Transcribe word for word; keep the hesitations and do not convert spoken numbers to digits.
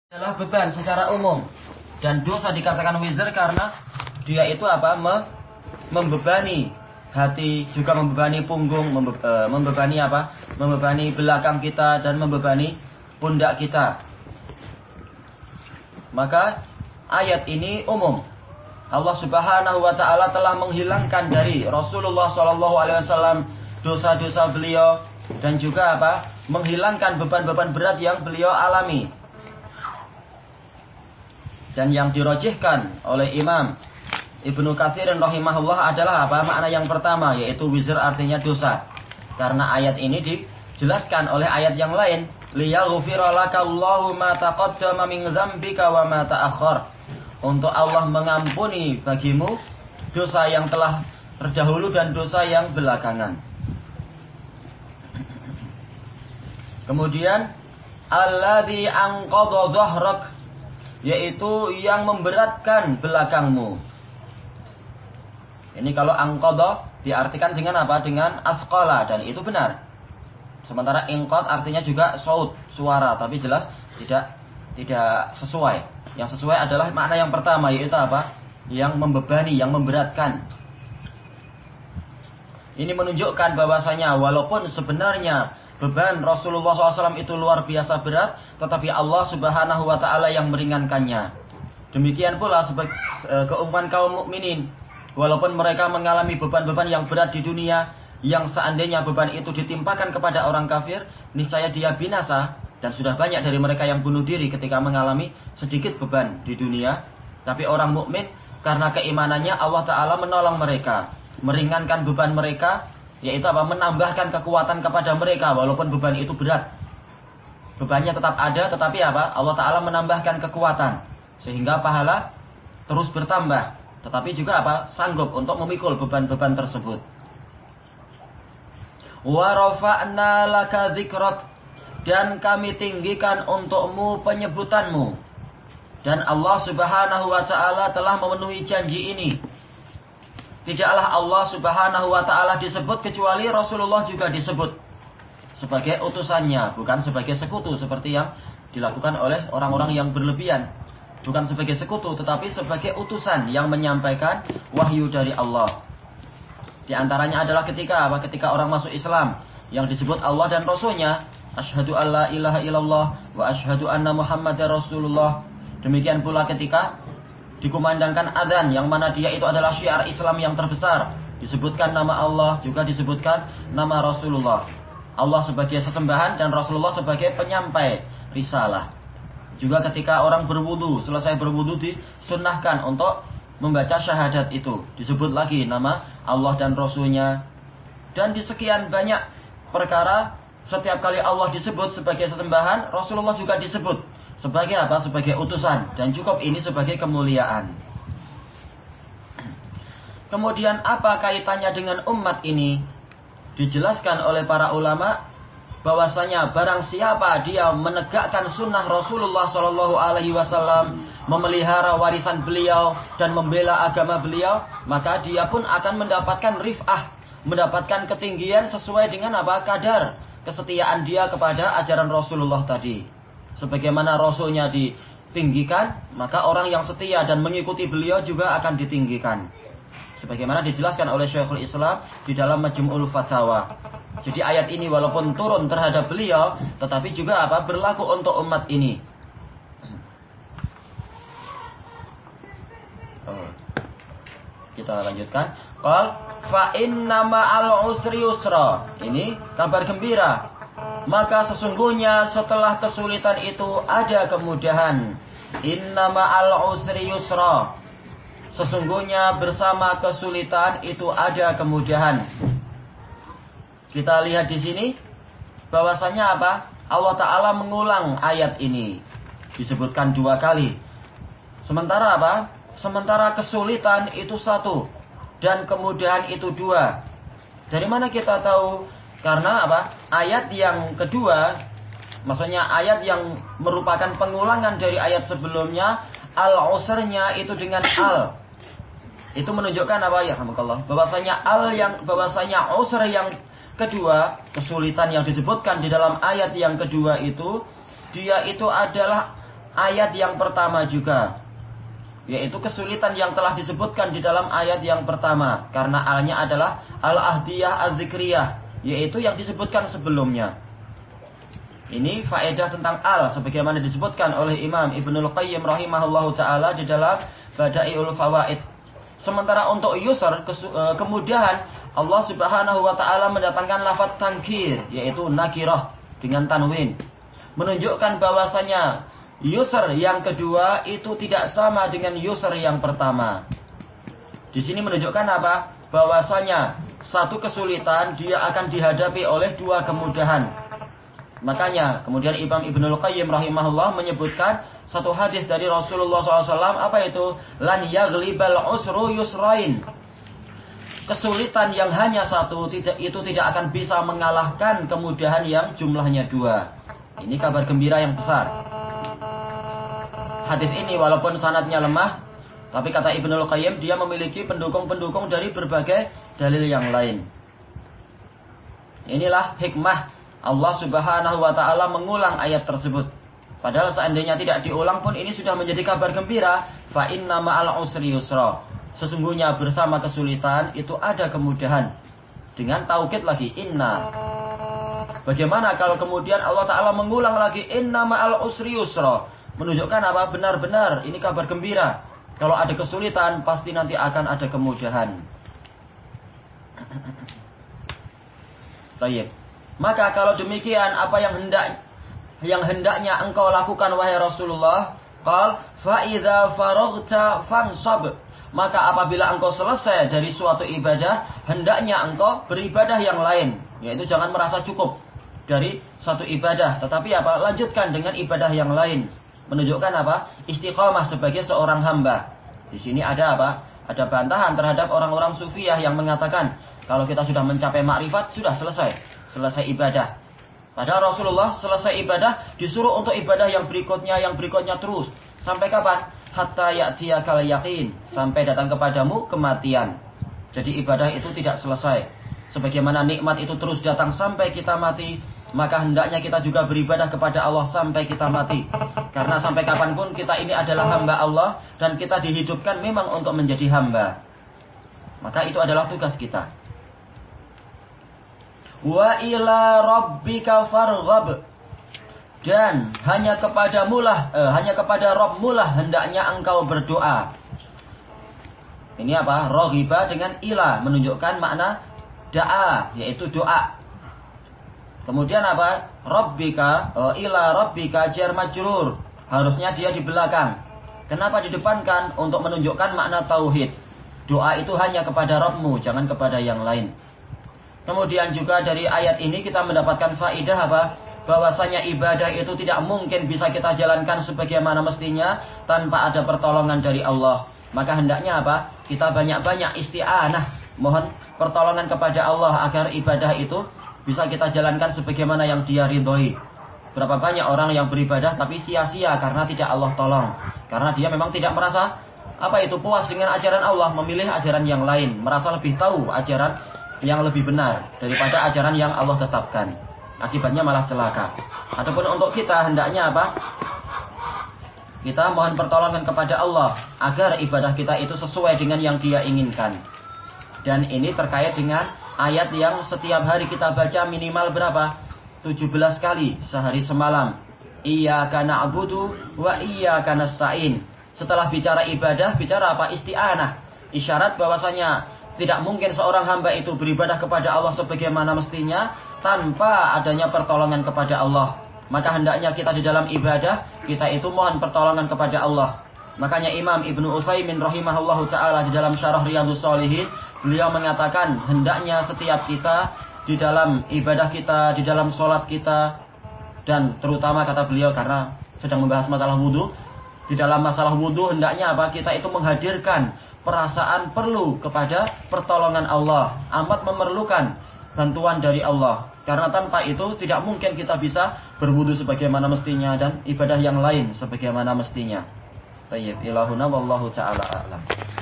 adalah beban secara umum, dan dosa dikatakan wizr karena dia itu apa Me, membebani hati, juga membebani punggung, membe, e, membebani apa membebani belakang kita dan membebani pundak kita. Maka ayat ini umum. Allah Subhanahu wa taala telah menghilangkan dari Rasulullah shallallahu alaihi wasallam dosa-dosa beliau dan juga apa menghilangkan beban-beban berat yang beliau alami. Dan yang dirojihkan oleh Imam Ibnu Katsir rahimahullah adalah apa? Makna yang pertama, yaitu wizr artinya dosa. Karena ayat ini dijelaskan oleh ayat yang lain, liyaghfira lakallahu ma taqaddama min dzambika wa ma ta'akhkhar. Untuk Allah mengampuni bagimu dosa yang telah terdahulu dan dosa yang belakangan. Kemudian alladzi anqadha dhahrak, yaitu yang memberatkan belakangmu. Ini kalau angqadha diartikan dengan apa? Dengan asqala, dan itu benar. Sementara inqad artinya juga saut, suara, tapi jelas tidak tidak sesuai. Yang sesuai adalah makna yang pertama, yaitu apa? Yang membebani, yang memberatkan. Ini menunjukkan bahwasanya walaupun sebenarnya beban Rasulullah shallallahu alaihi wasallam itu luar biasa berat, tetapi Allah Subhanahu wa taala yang meringankannya. Demikian pula sebagai e, keumuman kaum mukminin, walaupun mereka mengalami beban-beban yang berat di dunia, yang seandainya beban itu ditimpakan kepada orang kafir, niscaya dia binasa, dan sudah banyak dari mereka yang bunuh diri ketika mengalami sedikit beban di dunia. Tapi orang mukmin karena keimanannya Allah taala menolong mereka, meringankan beban mereka, yaitu apa? Menambahkan kekuatan kepada mereka walaupun beban itu berat. Bebannya tetap ada, tetapi apa? Allah Ta'ala menambahkan kekuatan sehingga pahala terus bertambah, tetapi juga apa? Sanggup untuk memikul beban-beban tersebut. Wa rafa'na laka dzikrak, dan kami tinggikan untukmu penyebutanmu. Dan Allah Subhanahu wa taala telah memenuhi janji ini. Tidaklah Allah Subhanahu wa taala disebut kecuali Rasulullah juga disebut sebagai utusannya, bukan sebagai sekutu seperti yang dilakukan oleh orang-orang yang berlebihan. Bukan sebagai sekutu, tetapi sebagai utusan yang menyampaikan wahyu dari Allah. Di antaranya adalah ketika apa? Ketika orang masuk Islam, yang disebut Allah dan Rasulnya, asyhadu alla ilaha illallah wa asyhadu anna Muhammadar Rasulullah. Demikian pula ketika dikumandangkan adzan, yang mana dia itu adalah syiar Islam yang terbesar, disebutkan nama Allah, juga disebutkan nama Rasulullah. Allah sebagai sesembahan dan Rasulullah sebagai penyampai risalah. Juga ketika orang berwudu, selesai berwudu disunnahkan untuk membaca syahadat itu, disebut lagi nama Allah dan Rasulnya. Dan di sekian banyak perkara, setiap kali Allah disebut sebagai sesembahan, Rasulullah juga disebut sebagai apa? Sebagai utusan, dan cukup ini sebagai kemuliaan. Kemudian apa kaitannya dengan umat ini? Dijelaskan oleh para ulama bahwasanya barang siapa dia menegakkan sunnah Rasulullah shallallahu alaihi wasallam, memelihara warisan beliau dan membela agama beliau, maka dia pun akan mendapatkan rif'ah, mendapatkan ketinggian sesuai dengan apa? Kadar kesetiaan dia kepada ajaran Rasulullah tadi. Sebagaimana Rasulnya ditinggikan, maka orang yang setia dan mengikuti beliau juga akan ditinggikan. Sebagaimana dijelaskan oleh Syekhul Islam di dalam Majmu'ul Fatawa. Jadi ayat ini walaupun turun terhadap beliau, tetapi juga apa? Berlaku untuk umat ini. Oh. Kita lanjutkan. Qal fa inna ma'al usri yusra. Ini kabar gembira. Maka sesungguhnya setelah kesulitan itu ada kemudahan. Inna ma'al usri yusra. Sesungguhnya bersama kesulitan itu ada kemudahan. Kita lihat di sini bahwasanya apa? Allah Ta'ala mengulang ayat ini. Disebutkan dua kali. Sementara apa? Sementara kesulitan itu satu dan kemudahan itu dua. Dari mana kita tahu? Karena apa? Ayat yang kedua, maksudnya ayat yang merupakan pengulangan dari ayat sebelumnya, al-usrnya itu dengan al. Itu menunjukkan apa ya? Alhamdulillah. Bahwasanya al yang bahwasanya usr yang kedua, kesulitan yang disebutkan di dalam ayat yang kedua itu, dia itu adalah ayat yang pertama juga, yaitu kesulitan yang telah disebutkan di dalam ayat yang pertama, karena alnya adalah al-ahdiyah az-zikriyah, yaitu yang disebutkan sebelumnya. Ini faedah tentang al sebagaimana disebutkan oleh Imam Ibnul Qayyim rahimahullahu taala di dalam Bada'iul Fawaid. Sementara untuk yusr, kemudahan, Allah Subhanahu wa taala mendatangkan lafaz tangkir, yaitu nakirah dengan tanwin, menunjukkan bahwasanya yusr yang kedua itu tidak sama dengan yusr yang pertama. Di sini menunjukkan apa? Bahwasanya satu kesulitan dia akan dihadapi oleh dua kemudahan. Makanya kemudian Imam Ibnul Qayyim rahimahullah menyebutkan satu hadis dari Rasulullah shallallahu alaihi wasallam, apa itu? Lan yaghlibal usru yusrain. Kesulitan yang hanya satu tidak, itu tidak akan bisa mengalahkan kemudahan yang jumlahnya dua. Ini kabar gembira yang besar. Hadis ini walaupun sanadnya lemah, tapi kata Ibnul Qayyim dia memiliki pendukung-pendukung dari berbagai dalil yang lain. Inilah hikmah Allah Subhanahu wa taala mengulang ayat tersebut. Padahal seandainya tidak diulang pun ini sudah menjadi kabar gembira. Fa inna ma'al usri yusra. Sesungguhnya bersama kesulitan itu ada kemudahan. Dengan taukid lagi inna. Bagaimana kalau kemudian Allah taala mengulang lagi inna ma'al usri yusra? Menunjukkan apa? Benar-benar ini kabar gembira. Kalau ada kesulitan pasti nanti akan ada kemudahan. Baik. Maka kalau demikian, apa yang hendak yang hendaknya engkau lakukan wahai Rasulullah? Qal fa idza faraghta fansab. Maka apabila engkau selesai dari suatu ibadah, hendaknya engkau beribadah yang lain, yaitu jangan merasa cukup dari satu ibadah, tetapi apa? Lanjutkan dengan ibadah yang lain. Menunjukkan apa? Istiqamah sebagai seorang hamba. Di sini ada apa? Ada bantahan terhadap orang-orang sufiyah yang mengatakan kalau kita sudah mencapai makrifat sudah selesai. Selesai ibadah. Padahal Rasulullah selesai ibadah disuruh untuk ibadah yang berikutnya, yang berikutnya terus. Sampai kapan? Hatta ya'tiyakal yaqin. Sampai datang kepadamu kematian. Jadi ibadah itu tidak selesai. Sebagaimana nikmat itu terus datang sampai kita mati, maka hendaknya kita juga beribadah kepada Allah sampai kita mati. Karena sampai kapanpun kita ini adalah hamba Allah dan kita dihidupkan memang untuk menjadi hamba. Maka itu adalah tugas kita. Wa ila rabbika farghab. Dan hanya kepadamu lah, eh, hanya kepada Rabbmu lah hendaknya engkau berdoa. Ini apa? Raghiba dengan ila menunjukkan makna da'a, yaitu doa. Kemudian apa? Rabbika, oh, ila rabbika jar majrur. Harusnya dia di belakang. Kenapa didepankan? Untuk menunjukkan makna tauhid. Doa itu hanya kepada Rabbmu, jangan kepada yang lain. Kemudian juga dari ayat ini kita mendapatkan faidah apa? Bahwasanya ibadah itu tidak mungkin bisa kita jalankan sebagaimana mestinya tanpa ada pertolongan dari Allah. Maka hendaknya apa? Kita banyak-banyak isti'anah, mohon pertolongan kepada Allah agar ibadah itu bisa kita jalankan sebagaimana yang Dia ridhoi. Berapa banyak orang yang beribadah tapi sia-sia karena tidak Allah tolong. Karena dia memang tidak merasa apa itu puas dengan ajaran Allah, memilih ajaran yang lain, merasa lebih tahu ajaran yang lebih benar daripada ajaran yang Allah tetapkan. Akibatnya malah celaka. Ataupun untuk kita hendaknya apa? Kita mohon pertolongan kepada Allah agar ibadah kita itu sesuai dengan yang Dia inginkan. Dan ini terkait dengan ayat yang setiap hari kita baca minimal berapa? tujuh belas kali sehari semalam. Iyyaka na'budu wa iyyaka nasta'in. Setelah bicara ibadah, bicara apa? Isti'anah. Isyarat bahwasanya tidak mungkin seorang hamba itu beribadah kepada Allah sebagaimana mestinya tanpa adanya pertolongan kepada Allah. Maka hendaknya kita di dalam ibadah, kita itu mohon pertolongan kepada Allah. Makanya Imam Ibnu Utsaimin rahimahullahu ta'ala di dalam syarah Riyadhus Shalihin, beliau mengatakan hendaknya setiap kita di dalam ibadah kita, di dalam sholat kita, dan terutama kata beliau karena sedang membahas masalah wudhu, di dalam masalah wudhu hendaknya apa? Kita itu menghadirkan perasaan perlu kepada pertolongan Allah, amat memerlukan bantuan dari Allah. Karena tanpa itu tidak mungkin kita bisa berwudu sebagaimana mestinya dan ibadah yang lain sebagaimana mestinya. Baik, ilahuna wallahu ta'ala a'lam.